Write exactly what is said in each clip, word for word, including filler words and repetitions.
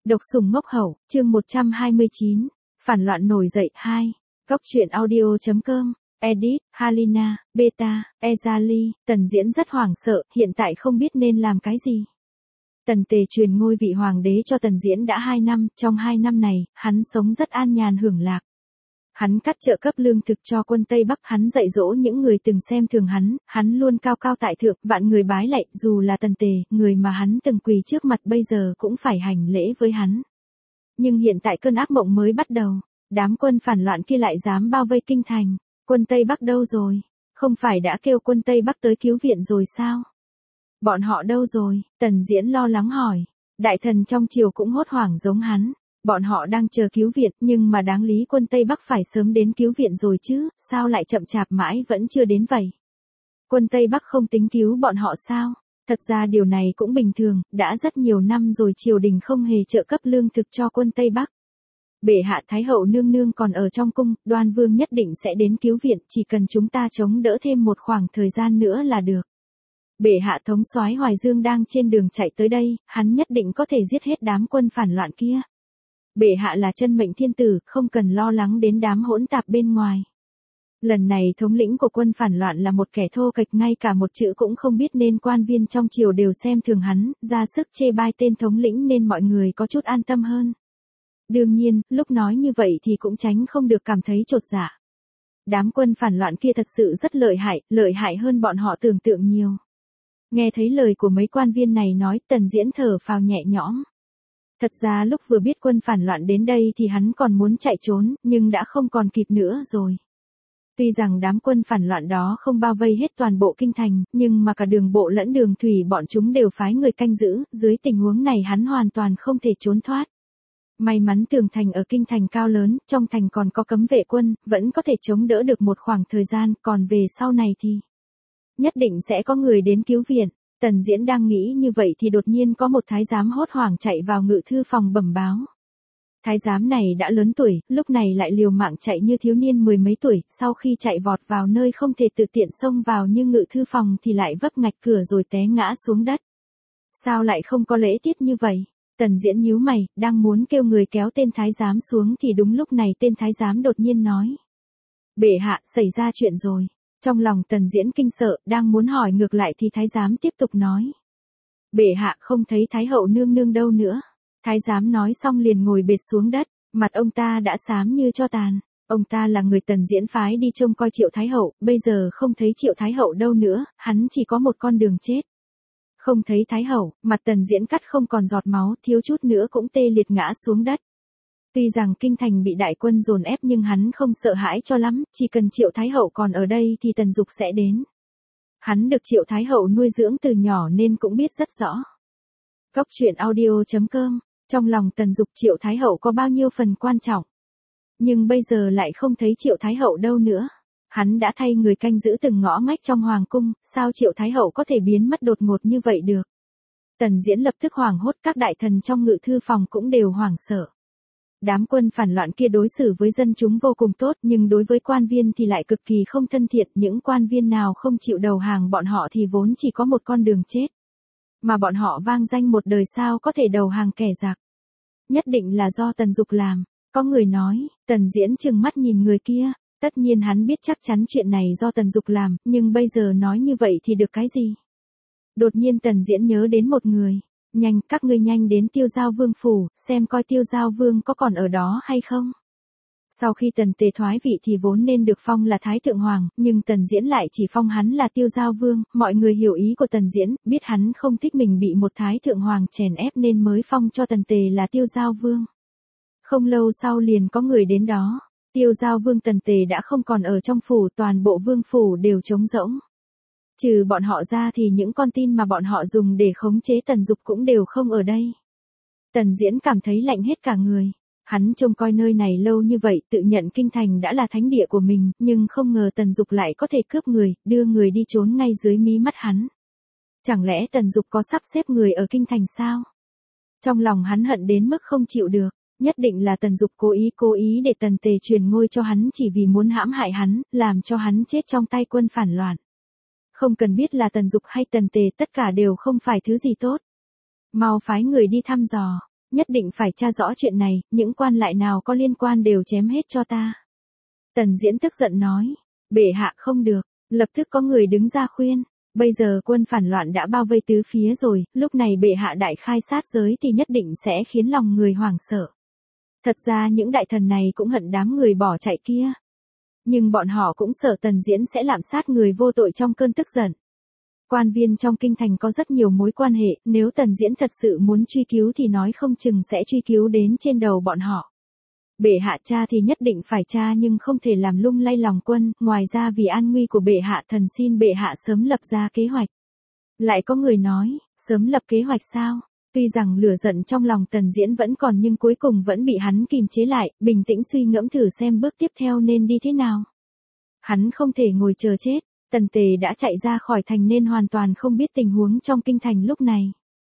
Độc sủng ngốc hậu, chương một trăm hai mươi chín, phản loạn nổi dậy hai. Góc truyện audio chấm com, edit, Halina, Beta, Ezali, Tần Diễn rất hoảng sợ, hiện tại không biết nên làm cái gì. Tần Tề truyền ngôi vị hoàng đế cho Tần Diễn đã hai năm, trong hai năm này, hắn sống rất an nhàn hưởng lạc. Hắn cắt trợ cấp lương thực cho quân Tây Bắc, hắn dạy dỗ những người từng xem thường hắn, hắn luôn cao cao tại thượng, vạn người bái lạy, dù là Tần Tề, người mà hắn từng quỳ trước mặt bây giờ cũng phải hành lễ với hắn. Nhưng hiện tại cơn ác mộng mới bắt đầu, đám quân phản loạn kia lại dám bao vây kinh thành, quân Tây Bắc đâu rồi? Không phải đã kêu quân Tây Bắc tới cứu viện rồi sao? Bọn họ đâu rồi? Tần Diễn lo lắng hỏi. Đại thần trong triều cũng hốt hoảng giống hắn. Bọn họ đang chờ cứu viện, nhưng mà đáng lý quân Tây Bắc phải sớm đến cứu viện rồi chứ, sao lại chậm chạp mãi vẫn chưa đến vậy? Quân Tây Bắc không tính cứu bọn họ sao? Thật ra điều này cũng bình thường, đã rất nhiều năm rồi triều đình không hề trợ cấp lương thực cho quân Tây Bắc. Bệ hạ Thái hậu nương nương còn ở trong cung, Đoan Vương nhất định sẽ đến cứu viện, chỉ cần chúng ta chống đỡ thêm một khoảng thời gian nữa là được. Bệ hạ thống soái Hoài Dương đang trên đường chạy tới đây, hắn nhất định có thể giết hết đám quân phản loạn kia. Bệ hạ là chân mệnh thiên tử, không cần lo lắng đến đám hỗn tạp bên ngoài. Lần này thống lĩnh của quân phản loạn là một kẻ thô kệch, ngay cả một chữ cũng không biết nên quan viên trong triều đều xem thường hắn, ra sức chê bai tên thống lĩnh nên mọi người có chút an tâm hơn. Đương nhiên, lúc nói như vậy thì cũng tránh không được cảm thấy chột dạ. Đám quân phản loạn kia thật sự rất lợi hại, lợi hại hơn bọn họ tưởng tượng nhiều. Nghe thấy lời của mấy quan viên này nói, Tần Diễn thở phào nhẹ nhõm. Thật ra lúc vừa biết quân phản loạn đến đây thì hắn còn muốn chạy trốn, nhưng đã không còn kịp nữa rồi. Tuy rằng đám quân phản loạn đó không bao vây hết toàn bộ kinh thành, nhưng mà cả đường bộ lẫn đường thủy bọn chúng đều phái người canh giữ, dưới tình huống này hắn hoàn toàn không thể trốn thoát. May mắn tường thành ở kinh thành cao lớn, trong thành còn có cấm vệ quân, vẫn có thể chống đỡ được một khoảng thời gian, còn về sau này thì nhất định sẽ có người đến cứu viện. Tần Diễn đang nghĩ như vậy thì đột nhiên có một thái giám hốt hoảng chạy vào ngự thư phòng bẩm báo. Thái giám này đã lớn tuổi, lúc này lại liều mạng chạy như thiếu niên mười mấy tuổi, sau khi chạy vọt vào nơi không thể tự tiện xông vào như ngự thư phòng thì lại vấp ngạch cửa rồi té ngã xuống đất. Sao lại không có lễ tiết như vậy? Tần Diễn nhíu mày, đang muốn kêu người kéo tên thái giám xuống thì đúng lúc này tên thái giám đột nhiên nói. Bệ hạ, xảy ra chuyện rồi. Trong lòng Tần Diễn kinh sợ, đang muốn hỏi ngược lại thì thái giám tiếp tục nói. Bệ hạ, không thấy Thái hậu nương nương đâu nữa. Thái giám nói xong liền ngồi bệt xuống đất, mặt ông ta đã xám như tro tàn. Ông ta là người Tần Diễn phái đi trông coi Triệu Thái hậu, bây giờ không thấy Triệu Thái hậu đâu nữa, hắn chỉ có một con đường chết. Không thấy Thái hậu, mặt Tần Diễn cắt không còn giọt máu, thiếu chút nữa cũng tê liệt ngã xuống đất. Tuy rằng kinh thành bị đại quân dồn ép nhưng hắn không sợ hãi cho lắm, chỉ cần Triệu Thái hậu còn ở đây thì Tần Dục sẽ đến. Hắn được Triệu Thái hậu nuôi dưỡng từ nhỏ nên cũng biết rất rõ. Góc truyện audio chấm com, trong lòng Tần Dục Triệu Thái hậu có bao nhiêu phần quan trọng. Nhưng bây giờ lại không thấy Triệu Thái hậu đâu nữa. Hắn đã thay người canh giữ từng ngõ ngách trong hoàng cung, sao Triệu Thái hậu có thể biến mất đột ngột như vậy được? Tần Diễn lập tức hoảng hốt, các đại thần trong ngự thư phòng cũng đều hoảng sợ. Đám quân phản loạn kia đối xử với dân chúng vô cùng tốt, nhưng đối với quan viên thì lại cực kỳ không thân thiện, những quan viên nào không chịu đầu hàng bọn họ thì vốn chỉ có một con đường chết. Mà bọn họ vang danh một đời sao có thể đầu hàng kẻ giặc? Nhất định là do Tần Dục làm. Có người nói, Tần Diễn trừng mắt nhìn người kia, tất nhiên hắn biết chắc chắn chuyện này do Tần Dục làm, nhưng bây giờ nói như vậy thì được cái gì? Đột nhiên Tần Diễn nhớ đến một người. Nhanh, các ngươi nhanh đến Tiêu Giao Vương phủ, xem coi Tiêu Giao Vương có còn ở đó hay không. Sau khi Tần Tề thoái vị thì vốn nên được phong là Thái Thượng Hoàng, nhưng Tần Diễn lại chỉ phong hắn là Tiêu Giao Vương, mọi người hiểu ý của Tần Diễn, biết hắn không thích mình bị một Thái Thượng Hoàng chèn ép nên mới phong cho Tần Tề là Tiêu Giao Vương. Không lâu sau liền có người đến đó, Tiêu Giao Vương Tần Tề đã không còn ở trong phủ, toàn bộ vương phủ đều trống rỗng. Trừ bọn họ ra thì những con tin mà bọn họ dùng để khống chế Tần Dục cũng đều không ở đây. Tần Diễn cảm thấy lạnh hết cả người. Hắn trông coi nơi này lâu như vậy, tự nhận kinh thành đã là thánh địa của mình, nhưng không ngờ Tần Dục lại có thể cướp người, đưa người đi trốn ngay dưới mí mắt hắn. Chẳng lẽ Tần Dục có sắp xếp người ở kinh thành sao? Trong lòng hắn hận đến mức không chịu được, nhất định là Tần Dục cố ý cố ý để Tần Tề truyền ngôi cho hắn chỉ vì muốn hãm hại hắn, làm cho hắn chết trong tay quân phản loạn. Không cần biết là Tần Dục hay Tần Tề, tất cả đều không phải thứ gì tốt. Mau phái người đi thăm dò. Nhất định phải tra rõ chuyện này, những quan lại nào có liên quan đều chém hết cho ta. Tần Diễn tức giận nói, bệ hạ không được, lập tức có người đứng ra khuyên. Bây giờ quân phản loạn đã bao vây tứ phía rồi, lúc này bệ hạ đại khai sát giới thì nhất định sẽ khiến lòng người hoảng sợ. Thật ra những đại thần này cũng hận đám người bỏ chạy kia. Nhưng bọn họ cũng sợ Tần Diễn sẽ lạm sát người vô tội trong cơn tức giận. Quan viên trong kinh thành có rất nhiều mối quan hệ, nếu Tần Diễn thật sự muốn truy cứu thì nói không chừng sẽ truy cứu đến trên đầu bọn họ. Bệ hạ cha thì nhất định phải cha nhưng không thể làm lung lay lòng quân, ngoài ra vì an nguy của bệ hạ thần xin bệ hạ sớm lập ra kế hoạch. Lại có người nói, sớm lập kế hoạch sao? Tuy rằng lửa giận trong lòng Tần Diễn vẫn còn nhưng cuối cùng vẫn bị hắn kìm chế lại, bình tĩnh suy ngẫm thử xem bước tiếp theo nên đi thế nào. Hắn không thể ngồi chờ chết, Tần Tề đã chạy ra khỏi thành nên hoàn toàn không biết tình huống trong kinh thành lúc này.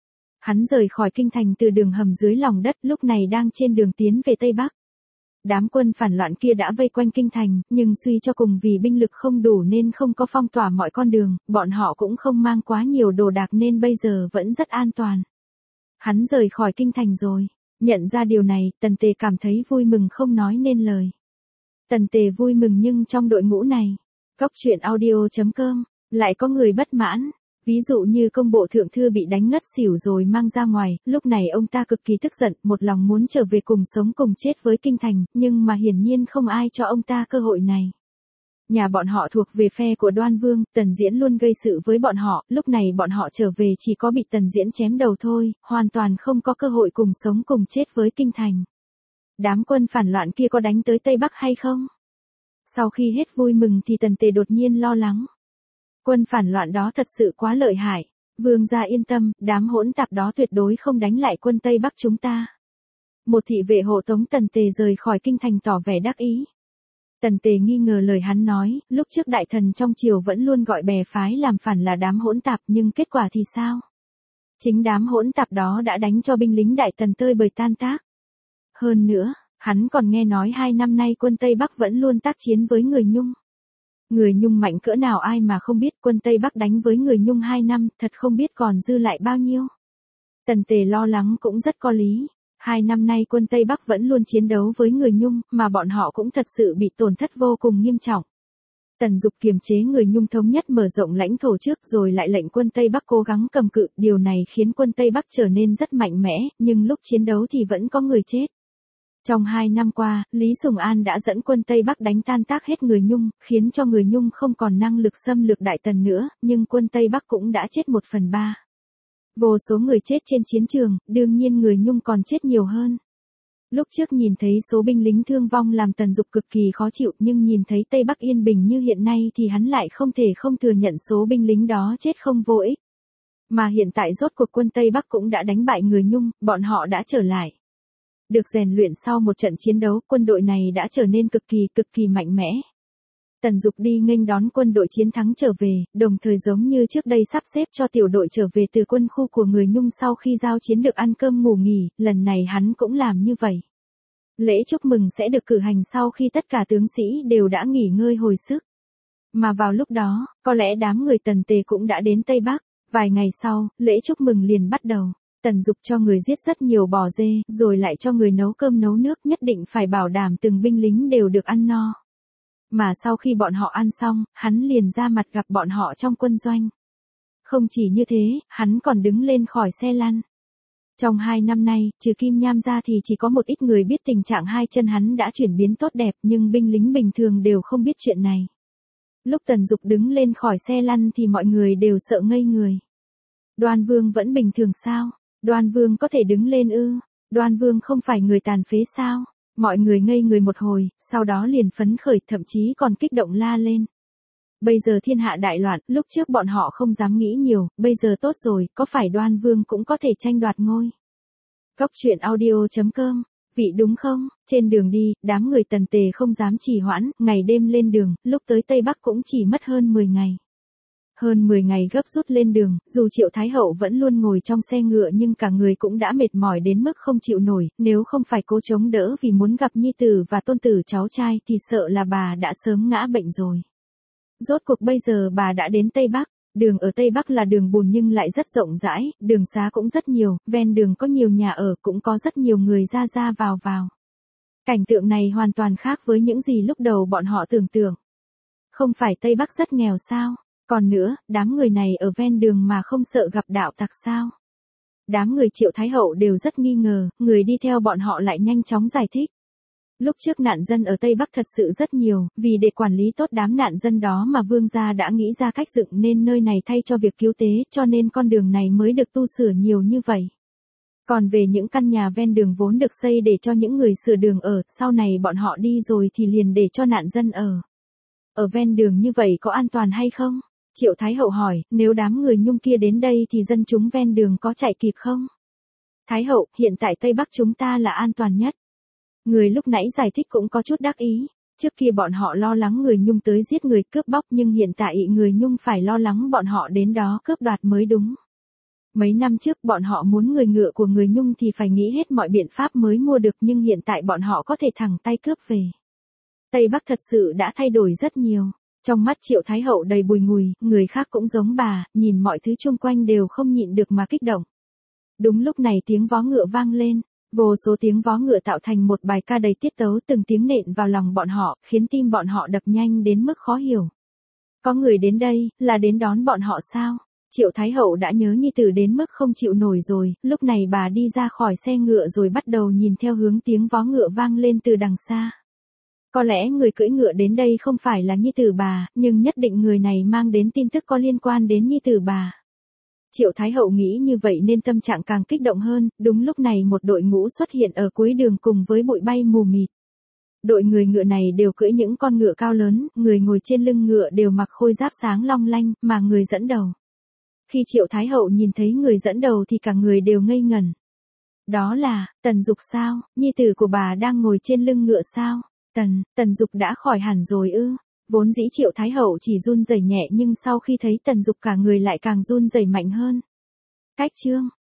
Hắn rời khỏi kinh thành từ đường hầm dưới lòng đất lúc này đang trên đường tiến về Tây Bắc. Đám quân phản loạn kia đã vây quanh kinh thành, nhưng suy cho cùng vì binh lực không đủ nên không có phong tỏa mọi con đường, bọn họ cũng không mang quá nhiều đồ đạc nên bây giờ vẫn rất an toàn. Hắn rời khỏi kinh thành rồi. Nhận ra điều này, Tần Tề cảm thấy vui mừng không nói nên lời. Tần Tề vui mừng nhưng trong đội ngũ này, Cóc truyện audio chấm com, lại có người bất mãn. Ví dụ như công bộ thượng thư bị đánh ngất xỉu rồi mang ra ngoài, lúc này ông ta cực kỳ tức giận, một lòng muốn trở về cùng sống cùng chết với kinh thành, nhưng mà hiển nhiên không ai cho ông ta cơ hội này. Nhà bọn họ thuộc về phe của Đoan Vương, Tần Diễn luôn gây sự với bọn họ, lúc này bọn họ trở về chỉ có bị Tần Diễn chém đầu thôi, hoàn toàn không có cơ hội cùng sống cùng chết với kinh thành. Đám quân phản loạn kia có đánh tới Tây Bắc hay không? Sau khi hết vui mừng thì Tần Tề đột nhiên lo lắng. Quân phản loạn đó thật sự quá lợi hại. Vương gia yên tâm, đám hỗn tạp đó tuyệt đối không đánh lại quân Tây Bắc chúng ta. Một thị vệ hộ tống Tần Tề rời khỏi kinh thành tỏ vẻ đắc ý. Tần Tề nghi ngờ lời hắn nói, lúc trước đại thần trong triều vẫn luôn gọi bè phái làm phản là đám hỗn tạp nhưng kết quả thì sao? Chính đám hỗn tạp đó đã đánh cho binh lính đại tần tơi bời tan tác. Hơn nữa, hắn còn nghe nói hai năm nay quân Tây Bắc vẫn luôn tác chiến với người Nhung. Người Nhung mạnh cỡ nào ai mà không biết, quân Tây Bắc đánh với người Nhung hai năm, thật không biết còn dư lại bao nhiêu. Tần Tề lo lắng cũng rất có lý. Hai năm nay quân Tây Bắc vẫn luôn chiến đấu với người Nhung, mà bọn họ cũng thật sự bị tổn thất vô cùng nghiêm trọng. Tần Dục kiềm chế người Nhung thống nhất mở rộng lãnh thổ trước rồi lại lệnh quân Tây Bắc cố gắng cầm cự, điều này khiến quân Tây Bắc trở nên rất mạnh mẽ, nhưng lúc chiến đấu thì vẫn có người chết. Trong hai năm qua, Lý Sùng An đã dẫn quân Tây Bắc đánh tan tác hết người Nhung, khiến cho người Nhung không còn năng lực xâm lược Đại Tần nữa, nhưng quân Tây Bắc cũng đã chết một phần ba. Vô số người chết trên chiến trường, đương nhiên người Nhung còn chết nhiều hơn. Lúc trước nhìn thấy số binh lính thương vong làm Tần Dục cực kỳ khó chịu, nhưng nhìn thấy Tây Bắc yên bình như hiện nay thì hắn lại không thể không thừa nhận số binh lính đó chết không vô ích. Mà hiện tại rốt cuộc quân Tây Bắc cũng đã đánh bại người Nhung, bọn họ đã trở lại. Được rèn luyện sau một trận chiến đấu, quân đội này đã trở nên cực kỳ cực kỳ mạnh mẽ. Tần Dục đi nghênh đón quân đội chiến thắng trở về, đồng thời giống như trước đây sắp xếp cho tiểu đội trở về từ quân khu của người Nhung sau khi giao chiến được ăn cơm ngủ nghỉ, lần này hắn cũng làm như vậy. Lễ chúc mừng sẽ được cử hành sau khi tất cả tướng sĩ đều đã nghỉ ngơi hồi sức. Mà vào lúc đó, có lẽ đám người Tần Tề cũng đã đến Tây Bắc. Vài ngày sau, lễ chúc mừng liền bắt đầu. Tần Dục cho người giết rất nhiều bò dê, rồi lại cho người nấu cơm nấu nước, nhất định phải bảo đảm từng binh lính đều được ăn no. Mà sau khi bọn họ ăn xong, hắn liền ra mặt gặp bọn họ trong quân doanh. Không chỉ như thế, hắn còn đứng lên khỏi xe lăn. Trong hai năm nay, trừ Kim Nham ra thì chỉ có một ít người biết tình trạng hai chân hắn đã chuyển biến tốt đẹp, nhưng binh lính bình thường đều không biết chuyện này. Lúc Tần Dục đứng lên khỏi xe lăn thì mọi người đều sợ ngây người. Đoan Vương vẫn bình thường sao? Đoan Vương có thể đứng lên ư? Đoan Vương không phải người tàn phế sao? Mọi người ngây người một hồi, sau đó liền phấn khởi, thậm chí còn kích động la lên. Bây giờ thiên hạ đại loạn, lúc trước bọn họ không dám nghĩ nhiều, bây giờ tốt rồi, có phải Đoan Vương cũng có thể tranh đoạt ngôi? Cóc truyện audio chấm com, vị đúng không? Trên đường đi, đám người Tần Tề không dám trì hoãn, ngày đêm lên đường, lúc tới Tây Bắc cũng chỉ mất hơn mười ngày. Hơn mười ngày gấp rút lên đường, dù Triệu Thái Hậu vẫn luôn ngồi trong xe ngựa nhưng cả người cũng đã mệt mỏi đến mức không chịu nổi, nếu không phải cố chống đỡ vì muốn gặp nhi tử và tôn tử cháu trai thì sợ là bà đã sớm ngã bệnh rồi. Rốt cuộc bây giờ bà đã đến Tây Bắc, Đường ở Tây Bắc là đường bùn nhưng lại rất rộng rãi, đường xá cũng rất nhiều, ven đường có nhiều nhà ở, cũng có rất nhiều người ra ra vào vào. Cảnh tượng này hoàn toàn khác với những gì lúc đầu bọn họ tưởng tượng. Không phải Tây Bắc rất nghèo sao? Còn nữa, đám người này ở ven đường mà không sợ gặp đạo tặc sao? Đám người Triệu Thái Hậu đều rất nghi ngờ, người đi theo bọn họ lại nhanh chóng giải thích. Lúc trước nạn dân ở Tây Bắc thật sự rất nhiều, vì để quản lý tốt đám nạn dân đó mà vương gia đã nghĩ ra cách dựng nên nơi này thay cho việc cứu tế, cho nên con đường này mới được tu sửa nhiều như vậy. Còn về những căn nhà ven đường vốn được xây để cho những người sửa đường ở, sau này bọn họ đi rồi thì liền để cho nạn dân ở. Ở ven đường như vậy có an toàn hay không? Triệu Thái Hậu hỏi, nếu đám người Nhung kia đến đây thì dân chúng ven đường có chạy kịp không? Thái Hậu, hiện tại Tây Bắc chúng ta là an toàn nhất. Người lúc nãy giải thích cũng có chút đắc ý. Trước kia bọn họ lo lắng người Nhung tới giết người cướp bóc nhưng hiện tại người Nhung phải lo lắng bọn họ đến đó cướp đoạt mới đúng. Mấy năm trước bọn họ muốn người ngựa của người Nhung thì phải nghĩ hết mọi biện pháp mới mua được nhưng hiện tại bọn họ có thể thẳng tay cướp về. Tây Bắc thật sự đã thay đổi rất nhiều. Trong mắt Triệu Thái Hậu đầy bùi ngùi, người khác cũng giống bà, nhìn mọi thứ chung quanh đều không nhịn được mà kích động. Đúng lúc này tiếng vó ngựa vang lên, vô số tiếng vó ngựa tạo thành một bài ca đầy tiết tấu, từng tiếng nện vào lòng bọn họ, khiến tim bọn họ đập nhanh đến mức khó hiểu. Có người đến đây, là đến đón bọn họ sao? Triệu Thái Hậu đã nhớ nhi tử đến mức không chịu nổi rồi, lúc này bà đi ra khỏi xe ngựa rồi bắt đầu nhìn theo hướng tiếng vó ngựa vang lên từ đằng xa. Có lẽ người cưỡi ngựa đến đây không phải là nhi tử bà, nhưng nhất định người này mang đến tin tức có liên quan đến nhi tử bà. Triệu Thái Hậu nghĩ như vậy nên tâm trạng càng kích động hơn, đúng lúc này một đội ngũ xuất hiện ở cuối đường cùng với bụi bay mù mịt. Đội người ngựa này đều cưỡi những con ngựa cao lớn, người ngồi trên lưng ngựa đều mặc khôi giáp sáng long lanh, mà người dẫn đầu. Khi Triệu Thái Hậu nhìn thấy người dẫn đầu thì cả người đều ngây ngẩn. Đó là, Tần Dục sao, nhi tử của bà đang ngồi trên lưng ngựa sao? Tần, Tần Dục đã khỏi hẳn rồi ư? Vốn dĩ Triệu Thái Hậu chỉ run rẩy nhẹ nhưng sau khi thấy Tần Dục cả người lại càng run rẩy mạnh hơn. Cách chương